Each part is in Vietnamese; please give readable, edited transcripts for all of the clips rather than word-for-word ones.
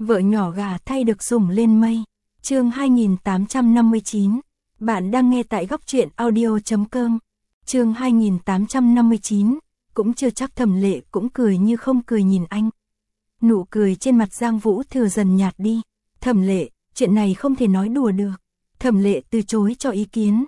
Vợ nhỏ gà thay được sủng lên mây. Chương 2859. Bạn đang nghe tại góc truyện audio.com. Chương 2859. Cũng chưa chắc Thẩm Lệ cũng cười như không cười nhìn anh. Nụ cười trên mặt Giang Vũ Thừa dần nhạt đi. Thẩm Lệ, chuyện này không thể nói đùa được. Thẩm Lệ từ chối cho ý kiến.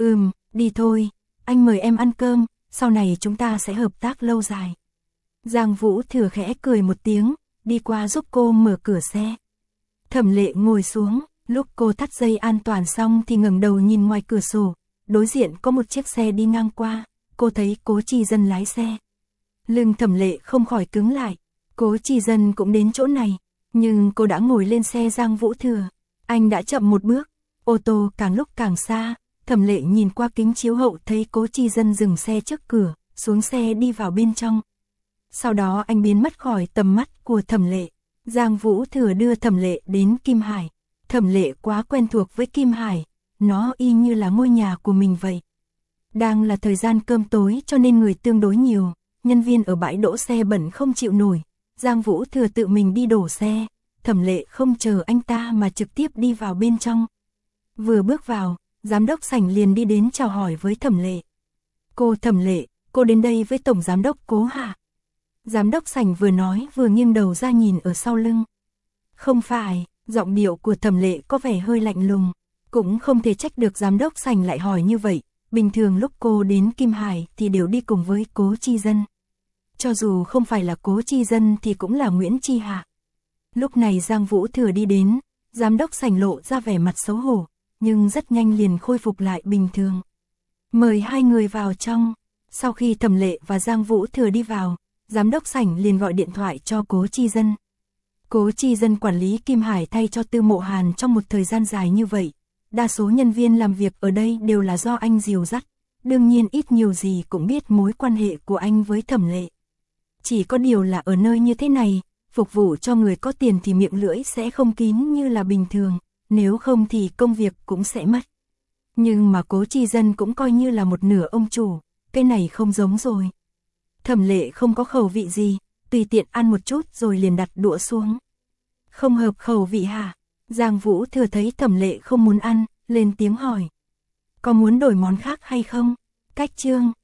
Đi thôi, anh mời em ăn cơm, sau này chúng ta sẽ hợp tác lâu dài. Giang Vũ Thừa khẽ cười một tiếng, đi qua giúp cô mở cửa xe. Thẩm Lệ ngồi xuống, lúc cô thắt dây an toàn xong thì ngẩng đầu nhìn ngoài cửa sổ, đối diện có một chiếc xe đi ngang qua, cô thấy Cố Chi Dân lái xe. Lưng Thẩm Lệ không khỏi cứng lại, Cố Chi Dân cũng đến chỗ này, nhưng cô đã ngồi lên xe Giang Vũ Thừa. Anh đã chậm một bước, ô tô càng lúc càng xa, Thẩm Lệ nhìn qua kính chiếu hậu thấy Cố Chi Dân dừng xe trước cửa, xuống xe đi vào bên trong. Sau đó anh biến mất khỏi tầm mắt của Thẩm Lệ. Giang Vũ Thừa đưa Thẩm Lệ đến Kim Hải. Thẩm Lệ quá quen thuộc với Kim Hải, nó y như là ngôi nhà của mình vậy. Đang là thời gian cơm tối cho nên người tương đối nhiều, nhân viên ở bãi đỗ xe bẩn không chịu nổi. Giang Vũ Thừa tự mình đi đổ xe, Thẩm Lệ không chờ anh ta mà trực tiếp đi vào bên trong. Vừa bước vào, giám đốc sảnh liền đi đến chào hỏi với Thẩm Lệ. Cô Thẩm Lệ, cô đến đây với Tổng Giám đốc Cố hả? Giám đốc sảnh vừa nói vừa nghiêng đầu ra nhìn ở sau lưng. Không phải, giọng điệu của Thẩm Lệ có vẻ hơi lạnh lùng, cũng không thể trách được giám đốc sảnh lại hỏi như vậy. Bình thường lúc cô đến Kim Hải thì đều đi cùng với Cố Chi Dân. Cho dù không phải là Cố Chi Dân thì cũng là Nguyễn Chi Hạ. Lúc này Giang Vũ Thừa đi đến, giám đốc sảnh lộ ra vẻ mặt xấu hổ, nhưng rất nhanh liền khôi phục lại bình thường. Mời hai người vào trong. Sau khi Thẩm Lệ và Giang Vũ Thừa đi vào, giám đốc sảnh liền gọi điện thoại cho Cố Chi Dân. Cố Chi Dân quản lý Kim Hải thay cho Tư Mộ Hàn trong một thời gian dài như vậy. Đa số nhân viên làm việc ở đây đều là do anh dìu dắt, đương nhiên ít nhiều gì cũng biết mối quan hệ của anh với Thẩm Lệ. Chỉ có điều là ở nơi như thế này, phục vụ cho người có tiền thì miệng lưỡi sẽ không kín như là bình thường, nếu không thì công việc cũng sẽ mất. Nhưng mà Cố Chi Dân cũng coi như là một nửa ông chủ, cái này không giống rồi. Thẩm Lệ không có khẩu vị gì, tùy tiện ăn một chút rồi liền đặt đũa xuống. Không hợp khẩu vị hả? Giang Vũ Thừa thấy Thẩm Lệ không muốn ăn, lên tiếng hỏi. Có muốn đổi món khác hay không? Cách chương